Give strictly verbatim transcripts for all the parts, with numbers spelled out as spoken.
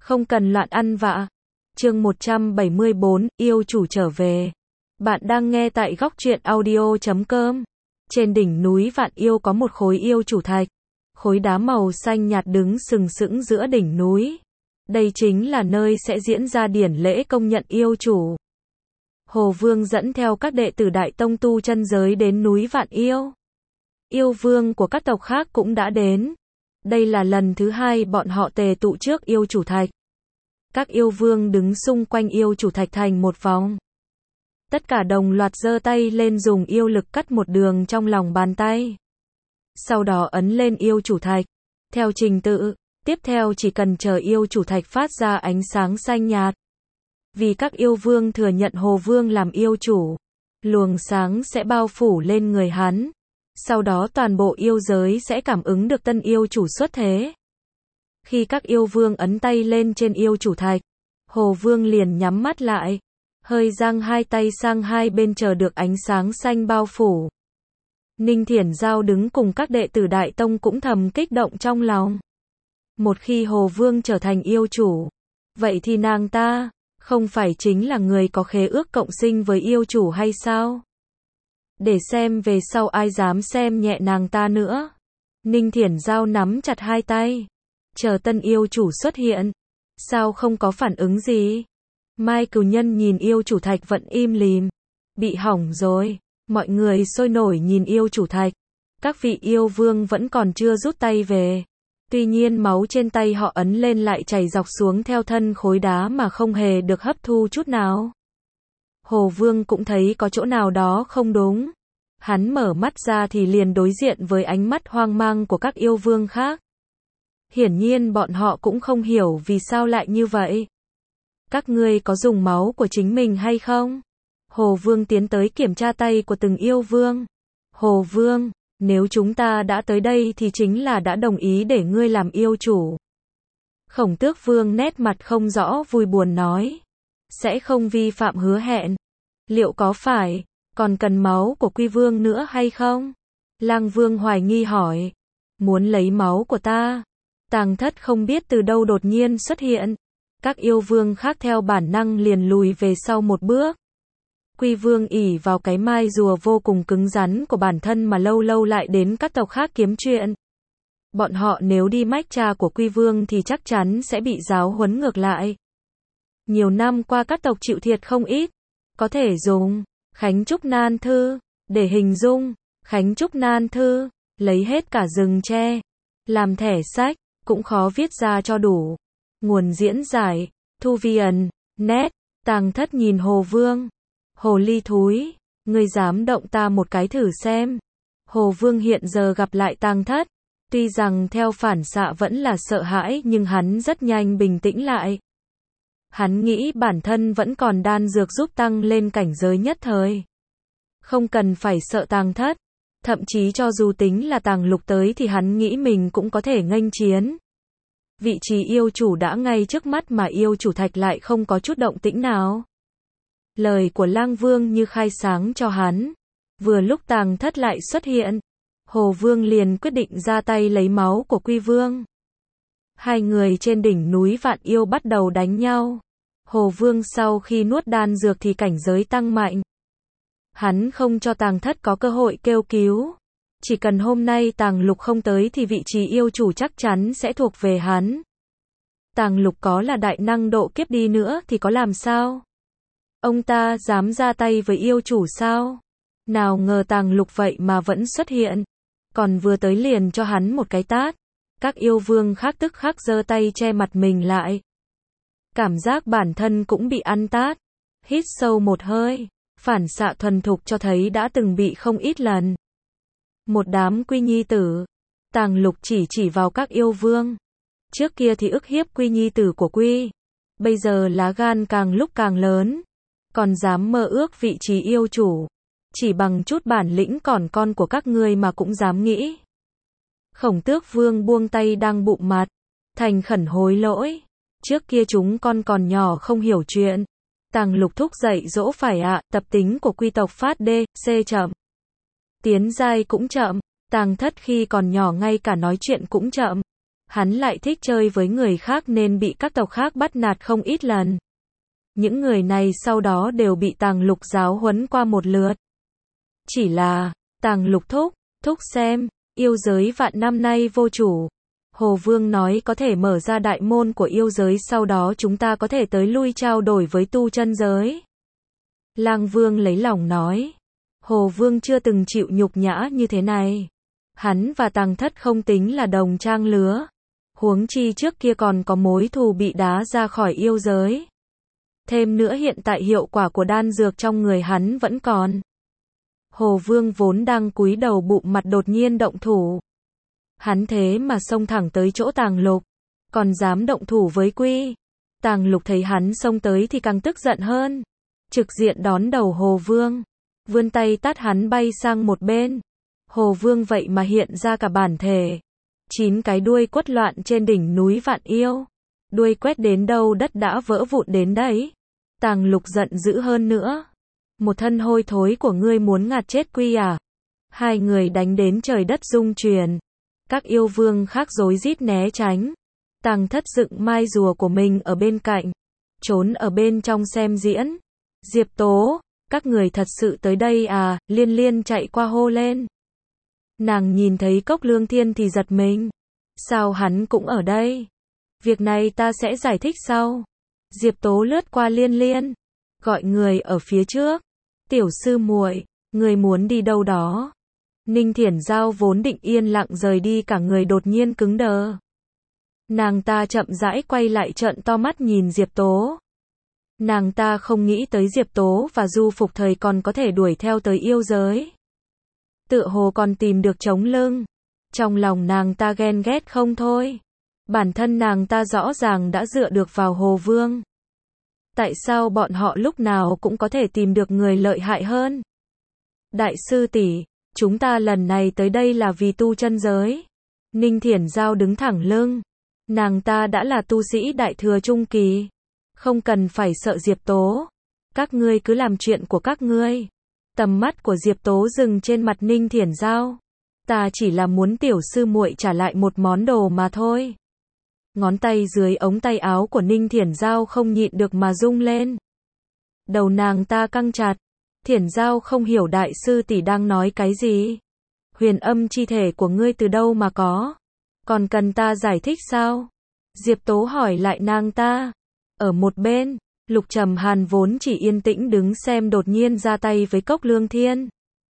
Không cần loạn ăn vạ. Chương một trăm bảy mươi bốn, yêu chủ trở về. Bạn đang nghe tại góc truyện audio chấm com. Trên đỉnh núi Vạn Yêu có một khối yêu chủ thạch. Khối đá màu xanh nhạt đứng sừng sững giữa đỉnh núi. Đây chính là nơi sẽ diễn ra điển lễ công nhận yêu chủ. Hồ Vương dẫn theo các đệ tử Đại Tông tu chân giới đến núi Vạn Yêu. Yêu vương của các tộc khác cũng đã đến. Đây là lần thứ hai bọn họ tề tụ trước yêu chủ thạch. Các yêu vương đứng xung quanh yêu chủ thạch thành một vòng. Tất cả đồng loạt giơ tay lên dùng yêu lực cắt một đường trong lòng bàn tay. Sau đó ấn lên yêu chủ thạch. Theo trình tự, tiếp theo chỉ cần chờ yêu chủ thạch phát ra ánh sáng xanh nhạt. Vì các yêu vương thừa nhận Hồ Vương làm yêu chủ, luồng sáng sẽ bao phủ lên người hắn. Sau đó toàn bộ yêu giới sẽ cảm ứng được tân yêu chủ xuất thế. Khi các yêu vương ấn tay lên trên yêu chủ thạch, Hồ Vương liền nhắm mắt lại, hơi giang hai tay sang hai bên chờ được ánh sáng xanh bao phủ. Ninh Thiển Giao đứng cùng các đệ tử Đại Tông cũng thầm kích động trong lòng. Một khi Hồ Vương trở thành yêu chủ, vậy thì nàng ta, không phải chính là người có khế ước cộng sinh với yêu chủ hay sao? Để xem về sau ai dám xem nhẹ nàng ta nữa. Ninh Thiển Giao nắm chặt hai tay, chờ tân yêu chủ xuất hiện. Sao không có phản ứng gì? Mai Cửu Nhân nhìn yêu chủ thạch vẫn im lìm. Bị hỏng rồi. Mọi người sôi nổi nhìn yêu chủ thạch. Các vị yêu vương vẫn còn chưa rút tay về. Tuy nhiên máu trên tay họ ấn lên lại chảy dọc xuống theo thân khối đá mà không hề được hấp thu chút nào. Hồ Vương cũng thấy có chỗ nào đó không đúng. Hắn mở mắt ra thì liền đối diện với ánh mắt hoang mang của các yêu vương khác. Hiển nhiên bọn họ cũng không hiểu vì sao lại như vậy. Các ngươi có dùng máu của chính mình hay không? Hồ Vương tiến tới kiểm tra tay của từng yêu vương. Hồ Vương, nếu chúng ta đã tới đây thì chính là đã đồng ý để ngươi làm yêu chủ. Khổng Tước Vương nét mặt không rõ vui buồn nói. Sẽ không vi phạm hứa hẹn. Liệu có phải, còn cần máu của Quy Vương nữa hay không? Lang Vương hoài nghi hỏi. Muốn lấy máu của ta? Tàng Thất không biết từ đâu đột nhiên xuất hiện. Các yêu vương khác theo bản năng liền lùi về sau một bước. Quy Vương ỷ vào cái mai rùa vô cùng cứng rắn của bản thân mà lâu lâu lại đến các tộc khác kiếm chuyện. Bọn họ nếu đi mách cha của Quy Vương thì chắc chắn sẽ bị giáo huấn ngược lại. Nhiều năm qua các tộc chịu thiệt không ít. Có thể dùng Khánh Trúc Nan Thư để hình dung. Khánh Trúc Nan Thư, lấy hết cả rừng tre, làm thẻ sách, cũng khó viết ra cho đủ. Nguồn diễn giải, Thu Viền, net, Tàng Thất nhìn Hồ Vương. Hồ ly thúi, ngươi dám động ta một cái thử xem. Hồ Vương hiện giờ gặp lại Tàng Thất. Tuy rằng theo phản xạ vẫn là sợ hãi nhưng hắn rất nhanh bình tĩnh lại. Hắn nghĩ bản thân vẫn còn đan dược giúp tăng lên cảnh giới nhất thời. Không cần phải sợ Tàng Thất. Thậm chí cho dù tính là Tàng Lục tới thì hắn nghĩ mình cũng có thể nghênh chiến. Vị trí yêu chủ đã ngay trước mắt mà yêu chủ thạch lại không có chút động tĩnh nào. Lời của Lang Vương như khai sáng cho hắn. Vừa lúc Tàng Thất lại xuất hiện, Hồ Vương liền quyết định ra tay lấy máu của Quy Vương. Hai người trên đỉnh núi Vạn Yêu bắt đầu đánh nhau. Hồ Vương sau khi nuốt đan dược thì cảnh giới tăng mạnh. Hắn không cho Tàng Thất có cơ hội kêu cứu. Chỉ cần hôm nay Tàng Lục không tới thì vị trí yêu chủ chắc chắn sẽ thuộc về hắn. Tàng Lục có là đại năng độ kiếp đi nữa thì có làm sao? Ông ta dám ra tay với yêu chủ sao? Nào ngờ Tàng Lục vậy mà vẫn xuất hiện. Còn vừa tới liền cho hắn một cái tát. Các yêu vương khác tức khắc giơ tay che mặt mình lại. Cảm giác bản thân cũng bị ăn tát. Hít sâu một hơi. Phản xạ thuần thục cho thấy đã từng bị không ít lần. Một đám Quy Nhi tử. Tàng Lục chỉ chỉ vào các yêu vương. Trước kia thì ức hiếp Quy Nhi tử của Quy. Bây giờ lá gan càng lúc càng lớn. Còn dám mơ ước vị trí yêu chủ. Chỉ bằng chút bản lĩnh còn con của các ngươi mà cũng dám nghĩ. Khổng Tước Vương buông tay đang bụng mặt. Thành khẩn hối lỗi. Trước kia chúng con còn nhỏ không hiểu chuyện. Tàng Lục thúc dậy dỗ phải ạ, à, tập tính của Quy tộc phát D, C chậm. Tiến giai cũng chậm. Tàng Thất khi còn nhỏ ngay cả nói chuyện cũng chậm. Hắn lại thích chơi với người khác nên bị các tộc khác bắt nạt không ít lần. Những người này sau đó đều bị Tàng Lục giáo huấn qua một lượt. Chỉ là, Tàng Lục thúc, thúc xem, yêu giới vạn năm nay vô chủ. Hồ Vương nói có thể mở ra đại môn của yêu giới, sau đó chúng ta có thể tới lui trao đổi với tu chân giới. Lang Vương lấy lòng nói. Hồ Vương chưa từng chịu nhục nhã như thế này. Hắn và Tàng Thất không tính là đồng trang lứa. Huống chi trước kia còn có mối thù bị đá ra khỏi yêu giới. Thêm nữa hiện tại hiệu quả của đan dược trong người hắn vẫn còn. Hồ Vương vốn đang cúi đầu bụng mặt đột nhiên động thủ. Hắn thế mà xông thẳng tới chỗ Tàng Lục, còn dám động thủ với Quy. Tàng Lục thấy hắn xông tới thì càng tức giận hơn, trực diện đón đầu Hồ Vương, vươn tay tát hắn bay sang một bên. Hồ Vương vậy mà hiện ra cả bản thể, chín cái đuôi quất loạn trên đỉnh núi Vạn Yêu. Đuôi quét đến đâu đất đã vỡ vụn đến đấy. Tàng Lục giận dữ hơn nữa. Một thân hôi thối của ngươi muốn ngạt chết Quy à? Hai người đánh đến trời đất rung chuyển. Các yêu vương khác rối rít né tránh. Tàng Thất dựng mai rùa của mình ở bên cạnh, trốn ở bên trong xem diễn. Diệp Tố, các người thật sự tới đây à? Liên Liên chạy qua hô lên. Nàng nhìn thấy Cốc Lương Thiên thì giật mình. Sao hắn cũng ở đây? Việc này ta sẽ giải thích sau. Diệp Tố lướt qua Liên Liên, gọi người ở phía trước. Tiểu sư muội, người muốn đi đâu đó? Ninh Thiển Giao vốn định yên lặng rời đi, cả người đột nhiên cứng đờ. Nàng ta chậm rãi quay lại, trợn to mắt nhìn Diệp Tố. Nàng ta không nghĩ tới Diệp Tố và Du Phục Thời còn có thể đuổi theo tới yêu giới. Tựa hồ còn tìm được chống lưng. Trong lòng nàng ta ghen ghét không thôi. Bản thân nàng ta rõ ràng đã dựa được vào Hồ Vương. Tại sao bọn họ lúc nào cũng có thể tìm được người lợi hại hơn? Đại sư tỷ, chúng ta lần này tới đây là vì tu chân giới. Ninh Thiển Giao đứng thẳng lưng. Nàng ta đã là tu sĩ đại thừa trung kỳ. Không cần phải sợ Diệp Tố. Các ngươi cứ làm chuyện của các ngươi. Tầm mắt của Diệp Tố dừng trên mặt Ninh Thiển Giao. Ta chỉ là muốn tiểu sư muội trả lại một món đồ mà thôi. Ngón tay dưới ống tay áo của Ninh Thiển Giao không nhịn được mà rung lên. Đầu nàng ta căng chặt. Thiển Giao không hiểu đại sư tỷ đang nói cái gì. Huyền âm chi thể của ngươi từ đâu mà có? Còn cần ta giải thích sao? Diệp Tố hỏi lại nàng ta. Ở một bên, Lục Trầm Hàn vốn chỉ yên tĩnh đứng xem đột nhiên ra tay với Cốc Lương Thiên.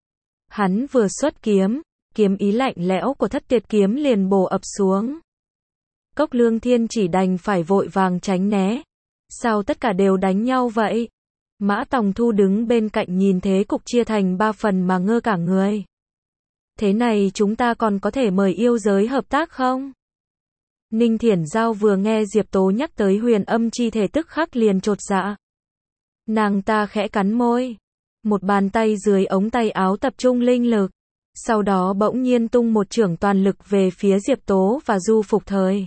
Hắn vừa xuất kiếm, kiếm ý lạnh lẽo của Thất Tuyệt kiếm liền bổ ập xuống. Cốc Lương Thiên chỉ đành phải vội vàng tránh né. Sao tất cả đều đánh nhau vậy? Mã Tòng Thu đứng bên cạnh nhìn thế cục chia thành ba phần mà ngơ cả người. Thế này chúng ta còn có thể mời yêu giới hợp tác không? Ninh Thiển Giao vừa nghe Diệp Tố nhắc tới huyền âm chi thể tức khắc liền chột dạ. Nàng ta khẽ cắn môi. Một bàn tay dưới ống tay áo tập trung linh lực. Sau đó bỗng nhiên tung một chưởng toàn lực về phía Diệp Tố và Du Phục Thời.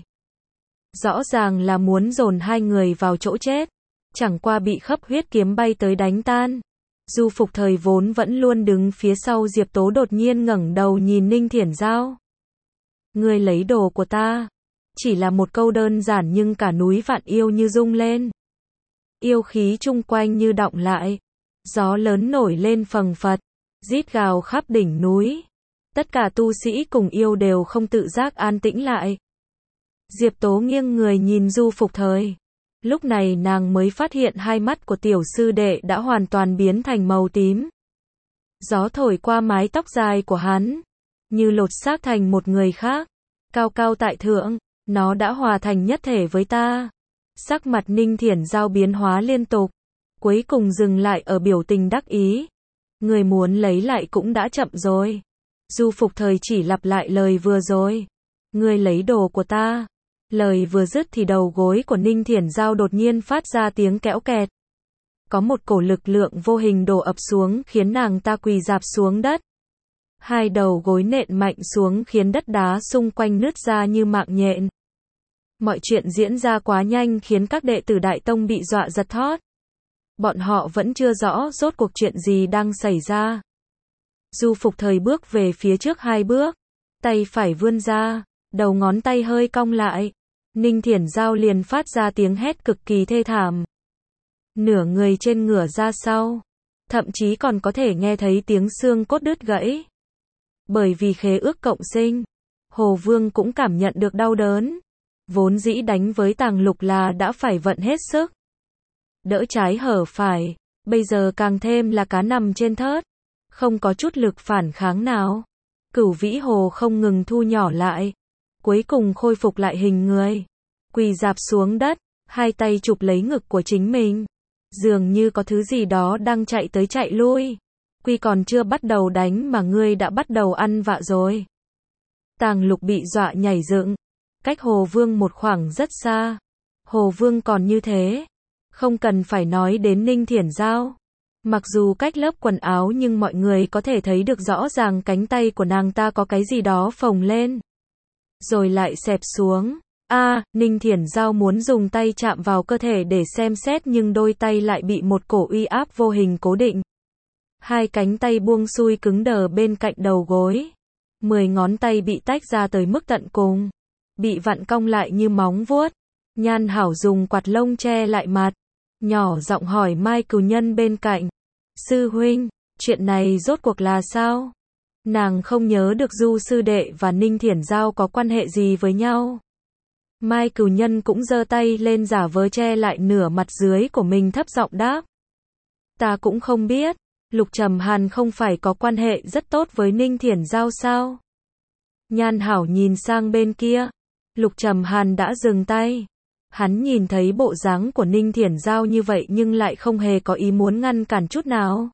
Rõ ràng là muốn dồn hai người vào chỗ chết. Chẳng qua bị Khấp Huyết kiếm bay tới đánh tan. Du Phục Thời vốn vẫn luôn đứng phía sau Diệp Tố đột nhiên ngẩng đầu nhìn Ninh Thiển Giao. Ngươi lấy đồ của ta. Chỉ là một câu đơn giản nhưng cả núi Vạn Yêu như rung lên. Yêu khí chung quanh như đọng lại. Gió lớn nổi lên phầng phật, rít gào khắp đỉnh núi. Tất cả tu sĩ cùng yêu đều không tự giác an tĩnh lại. Diệp Tố nghiêng người nhìn Du Phục Thời. Lúc này nàng mới phát hiện hai mắt của tiểu sư đệ đã hoàn toàn biến thành màu tím. Gió thổi qua mái tóc dài của hắn, như lột xác thành một người khác. Cao cao tại thượng, nó đã hòa thành nhất thể với ta. Sắc mặt Ninh Thiển Giao biến hóa liên tục, cuối cùng dừng lại ở biểu tình đắc ý. Người muốn lấy lại cũng đã chậm rồi. Du Phục Thời chỉ lặp lại lời vừa rồi. Người lấy đồ của ta. Lời vừa dứt thì đầu gối của Ninh Thiển Giao đột nhiên phát ra tiếng kéo kẹt. Có một cổ lực lượng vô hình đổ ập xuống khiến nàng ta quỳ rạp xuống đất. Hai đầu gối nện mạnh xuống khiến đất đá xung quanh nứt ra như mạng nhện. Mọi chuyện diễn ra quá nhanh khiến các đệ tử Đại Tông bị dọa giật thót. Bọn họ vẫn chưa rõ rốt cuộc chuyện gì đang xảy ra. Du Phục Thời bước về phía trước hai bước, tay phải vươn ra, Đầu ngón tay hơi cong lại. Ninh Thiển Giao liền phát ra tiếng hét cực kỳ thê thảm. Nửa người trên ngửa ra sau. Thậm chí còn có thể nghe thấy tiếng xương cốt đứt gãy. Bởi vì khế ước cộng sinh, Hồ Vương cũng cảm nhận được đau đớn. Vốn dĩ đánh với Tàng Lục là đã phải vận hết sức. Đỡ trái hở phải, bây giờ càng thêm là cá nằm trên thớt. Không có chút lực phản kháng nào. Cửu Vĩ Hồ không ngừng thu nhỏ lại. Cuối cùng khôi phục lại hình người. Quỳ rạp xuống đất, hai tay chụp lấy ngực của chính mình. Dường như có thứ gì đó đang chạy tới chạy lui. Quy còn chưa bắt đầu đánh mà ngươi đã bắt đầu ăn vạ rồi. Tàng Lục bị dọa nhảy dựng. Cách Hồ Vương một khoảng rất xa. Hồ Vương còn như thế. Không cần phải nói đến Ninh Thiển Giao. Mặc dù cách lớp quần áo nhưng mọi người có thể thấy được rõ ràng cánh tay của nàng ta có cái gì đó phồng lên. Rồi lại xẹp xuống. A, à, Ninh Thiển Giao muốn dùng tay chạm vào cơ thể để xem xét nhưng đôi tay lại bị một cổ uy áp vô hình cố định. Hai cánh tay buông xuôi cứng đờ bên cạnh đầu gối. Mười ngón tay bị tách ra tới mức tận cùng. Bị vặn cong lại như móng vuốt. Nhan Hảo dùng quạt lông che lại mặt. Nhỏ giọng hỏi Mai Cửu Nhân bên cạnh. Sư huynh, chuyện này rốt cuộc là sao? Nàng không nhớ được Du sư đệ và Ninh Thiển Giao có quan hệ gì với nhau. Mai Cửu Nhân cũng giơ tay lên giả vờ che lại nửa mặt dưới của mình thấp giọng đáp. Ta cũng không biết, Lục Trầm Hàn không phải có quan hệ rất tốt với Ninh Thiển Giao sao? Nhan Hảo nhìn sang bên kia. Lục Trầm Hàn đã dừng tay. Hắn nhìn thấy bộ dáng của Ninh Thiển Giao như vậy nhưng lại không hề có ý muốn ngăn cản chút nào.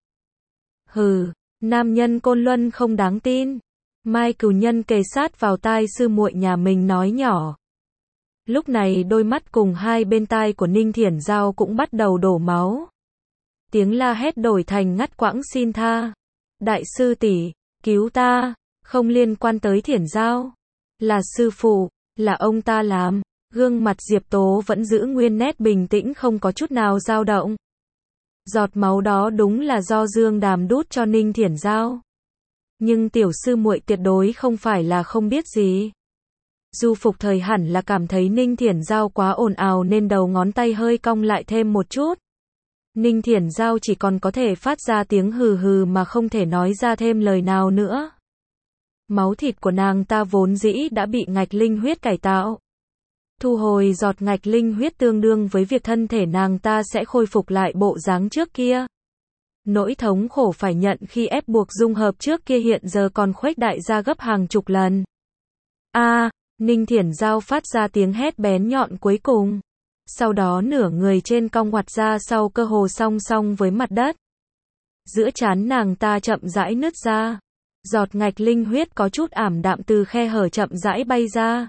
Hừ, nam nhân Côn Luân không đáng tin. Mai Cửu Nhân kề sát vào tai sư muội nhà mình nói nhỏ. Lúc này đôi mắt cùng hai bên tai của Ninh Thiển Giao cũng bắt đầu đổ máu. Tiếng la hét đổi thành ngắt quãng xin tha. Đại sư tỷ, cứu ta, không liên quan tới Thiển Giao. Là sư phụ, là ông ta làm. Gương mặt Diệp Tố vẫn giữ nguyên nét bình tĩnh không có chút nào dao động. Giọt máu đó đúng là do Dương Đàm đút cho Ninh Thiển Giao. Nhưng tiểu sư muội tuyệt đối không phải là không biết gì. Du Phục Thời hẳn là cảm thấy Ninh Thiển Giao quá ồn ào nên đầu ngón tay hơi cong lại thêm một chút. Ninh Thiển Giao chỉ còn có thể phát ra tiếng hừ hừ mà không thể nói ra thêm lời nào nữa. Máu thịt của nàng ta vốn dĩ đã bị ngạch linh huyết cải tạo. Thu hồi giọt ngạch linh huyết tương đương với việc thân thể nàng ta sẽ khôi phục lại bộ dáng trước kia. Nỗi thống khổ phải nhận khi ép buộc dung hợp trước kia hiện giờ còn khuếch đại ra gấp hàng chục lần. A, à, Ninh Thiển Giao phát ra tiếng hét bén nhọn cuối cùng. Sau đó nửa người trên cong ngoặt ra sau cơ hồ song song với mặt đất. Giữa trán nàng ta chậm rãi nứt ra. Giọt ngạch linh huyết có chút ảm đạm từ khe hở chậm rãi bay ra.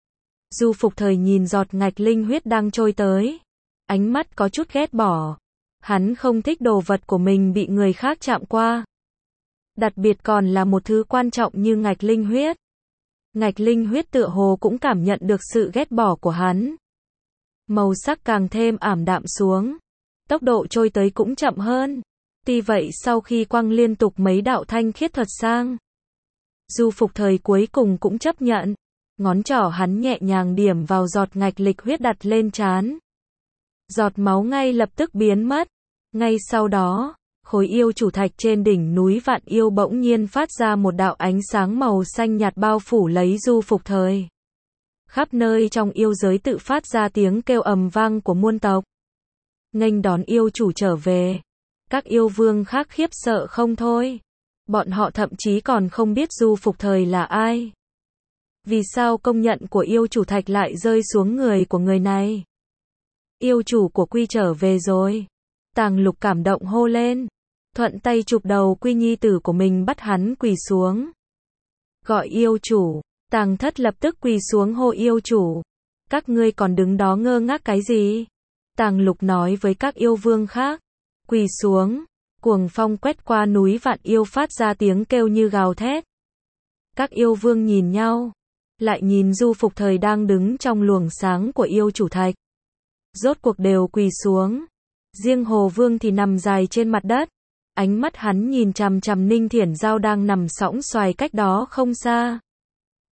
Du Phục Thời nhìn giọt ngạch linh huyết đang trôi tới. Ánh mắt có chút ghét bỏ. Hắn không thích đồ vật của mình bị người khác chạm qua. Đặc biệt còn là một thứ quan trọng như ngạch linh huyết. Ngạch linh huyết tựa hồ cũng cảm nhận được sự ghét bỏ của hắn. Màu sắc càng thêm ảm đạm xuống. Tốc độ trôi tới cũng chậm hơn. Tuy vậy sau khi quăng liên tục mấy đạo thanh khiết thuật sang, Du Phục Thời cuối cùng cũng chấp nhận. Ngón trỏ hắn nhẹ nhàng điểm vào giọt ngạch lịch huyết đặt lên trán. Giọt máu ngay lập tức biến mất. Ngay sau đó, khối yêu chủ thạch trên đỉnh núi Vạn Yêu bỗng nhiên phát ra một đạo ánh sáng màu xanh nhạt bao phủ lấy Du Phục Thời. Khắp nơi trong yêu giới tự phát ra tiếng kêu ầm vang của muôn tộc. Nghênh đón yêu chủ trở về. Các yêu vương khác khiếp sợ không thôi. Bọn họ thậm chí còn không biết Du Phục Thời là ai. Vì sao công nhận của yêu chủ thạch lại rơi xuống người của người này? Yêu chủ của Quy trở về rồi. Tàng Lục cảm động hô lên. Thuận tay chụp đầu Quy nhi tử của mình bắt hắn quỳ xuống. Gọi yêu chủ. Tàng Thất lập tức quỳ xuống hô yêu chủ. Các ngươi còn đứng đó ngơ ngác cái gì? Tàng Lục nói với các yêu vương khác. Quỳ xuống. Cuồng phong quét qua núi Vạn Yêu phát ra tiếng kêu như gào thét. Các yêu vương nhìn nhau. Lại nhìn Du Phục Thời đang đứng trong luồng sáng của yêu chủ thạch. Rốt cuộc đều quỳ xuống. Riêng Hồ Vương thì nằm dài trên mặt đất. Ánh mắt hắn nhìn chằm chằm Ninh Thiển Giao đang nằm sõng xoài cách đó không xa.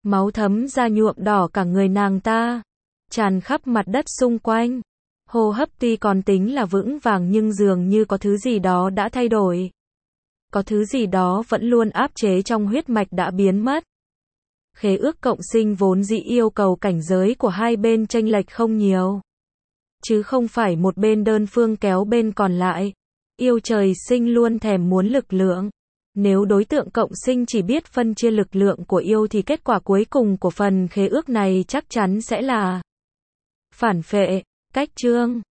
Máu thấm ra nhuộm đỏ cả người nàng ta, tràn khắp mặt đất xung quanh. Hô hấp tuy còn tính là vững vàng nhưng dường như có thứ gì đó đã thay đổi. Có thứ gì đó vẫn luôn áp chế trong huyết mạch đã biến mất. Khế ước cộng sinh vốn dĩ yêu cầu cảnh giới của hai bên chênh lệch không nhiều, chứ không phải một bên đơn phương kéo bên còn lại. Yêu trời sinh luôn thèm muốn lực lượng. Nếu đối tượng cộng sinh chỉ biết phân chia lực lượng của yêu thì kết quả cuối cùng của phần khế ước này chắc chắn sẽ là phản phệ. Cách chương